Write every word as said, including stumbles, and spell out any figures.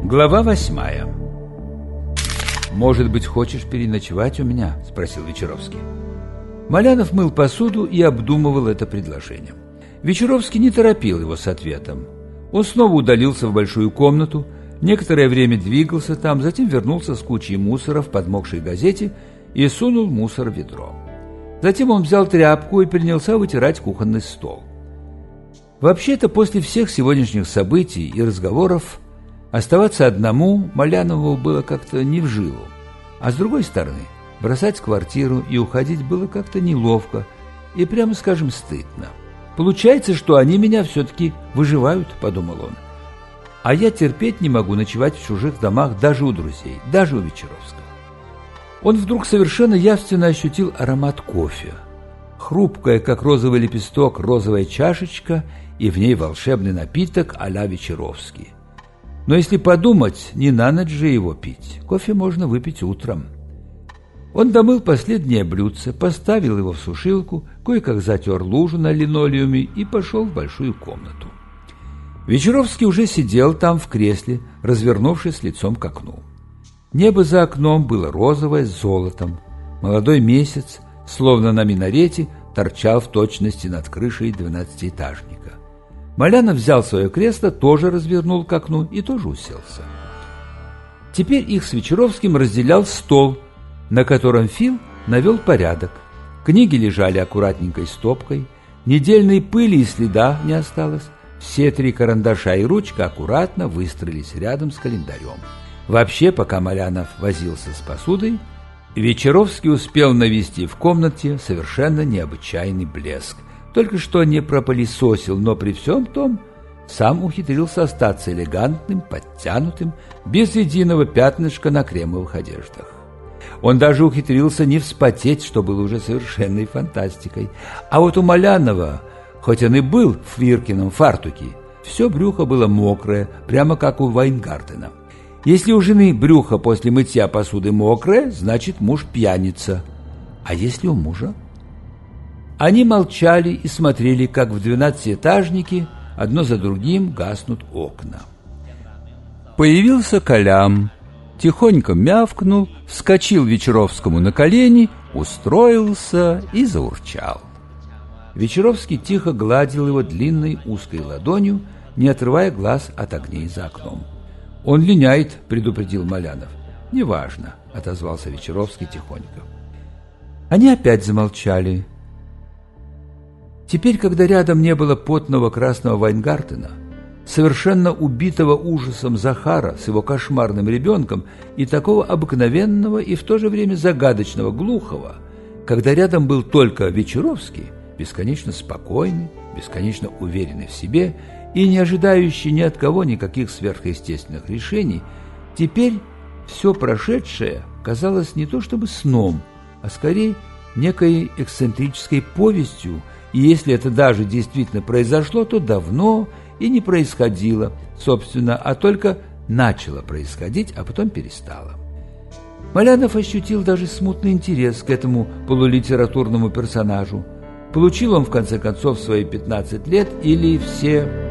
Глава восьмая. «Может быть, хочешь переночевать у меня?» – спросил Вечеровский. Малянов мыл посуду и обдумывал это предложение. Вечеровский не торопил его с ответом. Он снова удалился в большую комнату, некоторое время двигался там, затем вернулся с кучей мусора в подмокшей газете и сунул мусор в ведро. Затем он взял тряпку и принялся вытирать кухонный стол. Вообще-то, после всех сегодняшних событий и разговоров оставаться одному Малянову было как-то не в жилу. А с другой стороны, бросать квартиру и уходить было как-то неловко и, прямо скажем, стыдно. «Получается, что они меня все-таки выживают», — подумал он. «А я терпеть не могу ночевать в чужих домах даже у друзей, даже у Вечеровского». Он вдруг совершенно явственно ощутил аромат кофе. Хрупкая, как розовый лепесток, розовая чашечка и в ней волшебный напиток а-ля Вечеровский. Но если подумать, не на ночь же его пить. Кофе можно выпить утром. Он домыл последнее блюдце, поставил его в сушилку, кое-как затер лужу на линолеуме и пошел в большую комнату. Вечеровский уже сидел там в кресле, развернувшись лицом к окну. Небо за окном было розовое с золотом. Молодой месяц, словно на минарете, торчал в точности над крышей двенадцатиэтажника. Малянов взял свое кресло, тоже развернул к окну и тоже уселся. Теперь их с Вечеровским разделял стол, на котором Фил навел порядок. Книги лежали аккуратненькой стопкой, недельной пыли и следа не осталось. Все три карандаша и ручка аккуратно выстроились рядом с календарем. Вообще, пока Малянов возился с посудой, Вечеровский успел навести в комнате совершенно необычайный блеск. Только что не пропылесосил, но при всем том сам ухитрился остаться элегантным, подтянутым, без единого пятнышка на кремовых одеждах. Он даже ухитрился не вспотеть, что было уже совершенной фантастикой. А вот у Малянова, хоть он и был в Иркином фартуке, все брюхо было мокрое, прямо как у Вайнгартена. Если у жены брюхо после мытья посуды мокрое, значит муж пьяница. А если у мужа? Они молчали и смотрели, как в двенадцатиэтажнике одно за другим гаснут окна. Появился Колям, тихонько мявкнул, вскочил Вечеровскому на колени, устроился и заурчал. Вечеровский тихо гладил его длинной узкой ладонью, не отрывая глаз от огней за окном. «Он линяет», — предупредил Малянов. «Неважно», — отозвался Вечеровский тихонько. Они опять замолчали. Теперь, когда рядом не было потного красного Вайнгартена, совершенно убитого ужасом Захара с его кошмарным ребенком и такого обыкновенного и в то же время загадочного глухого, когда рядом был только Вечеровский, бесконечно спокойный, бесконечно уверенный в себе и не ожидающий ни от кого никаких сверхъестественных решений, теперь все прошедшее казалось не то чтобы сном, а скорее некой эксцентрической повестью, и если это даже действительно произошло, то давно и не происходило, собственно, а только начало происходить, а потом перестало. Малянов ощутил даже смутный интерес к этому полулитературному персонажу. Получил он, в конце концов, свои пятнадцать лет или все...